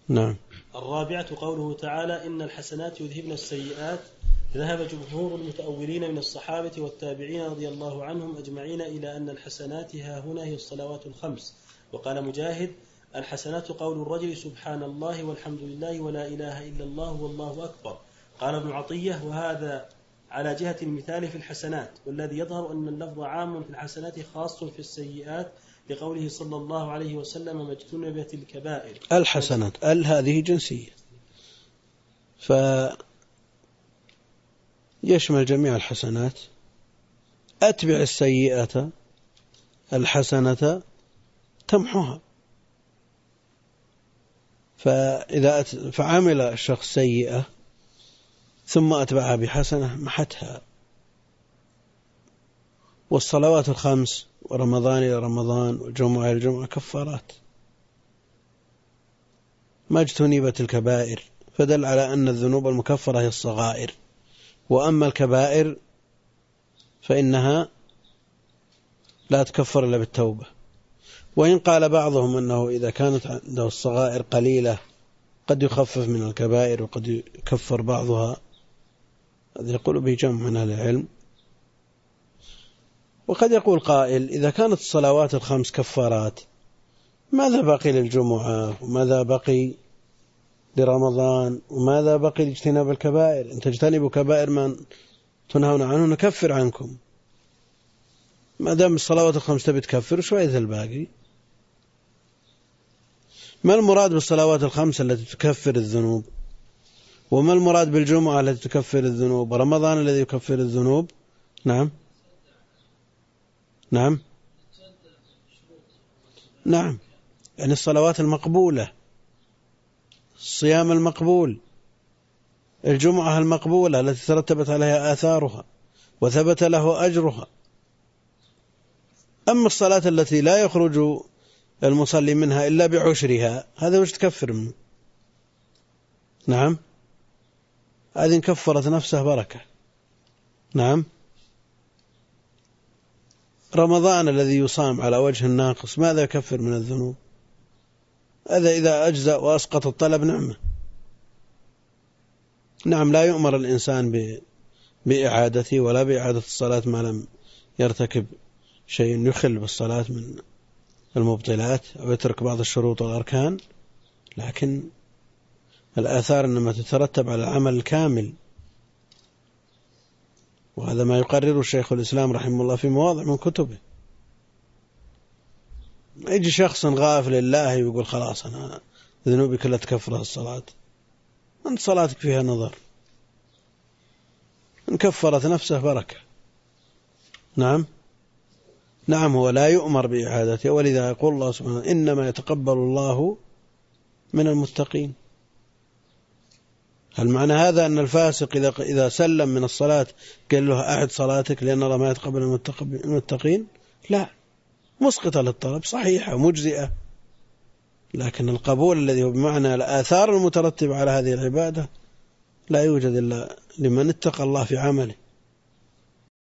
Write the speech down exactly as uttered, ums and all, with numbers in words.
نعم. الرابعة قوله تعالى إن الحسنات يذهبن السيئات. ذهب جمهور المتأولين من الصحابة والتابعين رضي الله عنهم أجمعين إلى أن الحسنات ها هنا هي الصلوات الخمس. وقال مجاهد الحسنات قول الرجل سبحان الله والحمد لله ولا إله إلا الله والله أكبر. قال ابن عطية وهذا على جهة المثال في الحسنات، والذي يظهر أن اللفظ عام في الحسنات خاص في السيئات لقوله صلى الله عليه وسلم ما اجتنبت الكبائر. الحسنات ال هذه جنسية فيشمل جميع الحسنات. أتبع السيئة الحسنة تمحوها. فإذا فعمل الشخص سيئة ثم أتبعها بحسنة محتها. والصلوات الخمس ورمضان إلى رمضان والجمعة إلى الجمعة كفارات ما اجتنبت الكبائر، فدل على أن الذنوب المكفرة هي الصغائر، وأما الكبائر فإنها لا تكفر إلا بالتوبة. وإن قال بعضهم أنه إذا كانت عنده الصغائر قليلة قد يخفف من الكبائر وقد يكفر بعضها، هذا يقول به جمع من أهل العلم. وقد يقول قائل إذا كانت الصلوات الخمس كفارات ماذا بقي للجمعة وماذا بقي لرمضان وماذا بقي لاجتناب الكبائر؟ إن تجتنبوا كبائر ما تنهون عنه نكفر عنكم. ما دام الصلوات الخمس تبي تكفر شوية الباقي. ما المراد بالصلوات الخمس التي تكفر الذنوب؟ وما المراد بالجمعة التي تكفر الذنوب؟ ورمضان الذي يكفر الذنوب؟ نعم نعم نعم يعني الصلوات المقبولة، الصيام المقبول، الجمعة المقبولة التي ترتبت عليها آثارها وثبت له أجرها. أما الصلاة التي لا يخرج المصلي منها إلا بعشرها هذا وش تكفر منه؟ نعم هذه كفرت نفسه بركة. نعم. رمضان الذي يصام على وجه الناقص ماذا يكفر من الذنوب؟ هذا إذا أجزأ وأسقط الطلب نعمة. نعم لا يؤمر الإنسان بإعادته ولا بإعادة الصلاة ما لم يرتكب شيء يخل بالصلاة من المبطلات أو يترك بعض الشروط والأركان، لكن الآثار إنما تترتب على العمل الكامل. وهذا ما يقرره الشيخ الإسلام رحمه الله في مواضع من كتبه. يجي شخص غافل لله ويقول خلاص أنا ذنوبي كلها تكفرها الصلاة. أنت صلاتك فيها نظر، إن كفرت نفسه بركة. نعم نعم هو لا يؤمر بإعادته، ولذا يقول الله سبحانه إنما يتقبل الله من المتقين. هل معنى هذا أن الفاسق إذا إذا سلم من الصلاة قال له أعد صلاتك لأن الله ما يتقبل المتقين؟ لا، مسقطة للطلب صحيحة ومجزئة، لكن القبول الذي هو بمعنى الآثار المترتبة على هذه العبادة لا يوجد إلا لمن اتقى الله في عمله.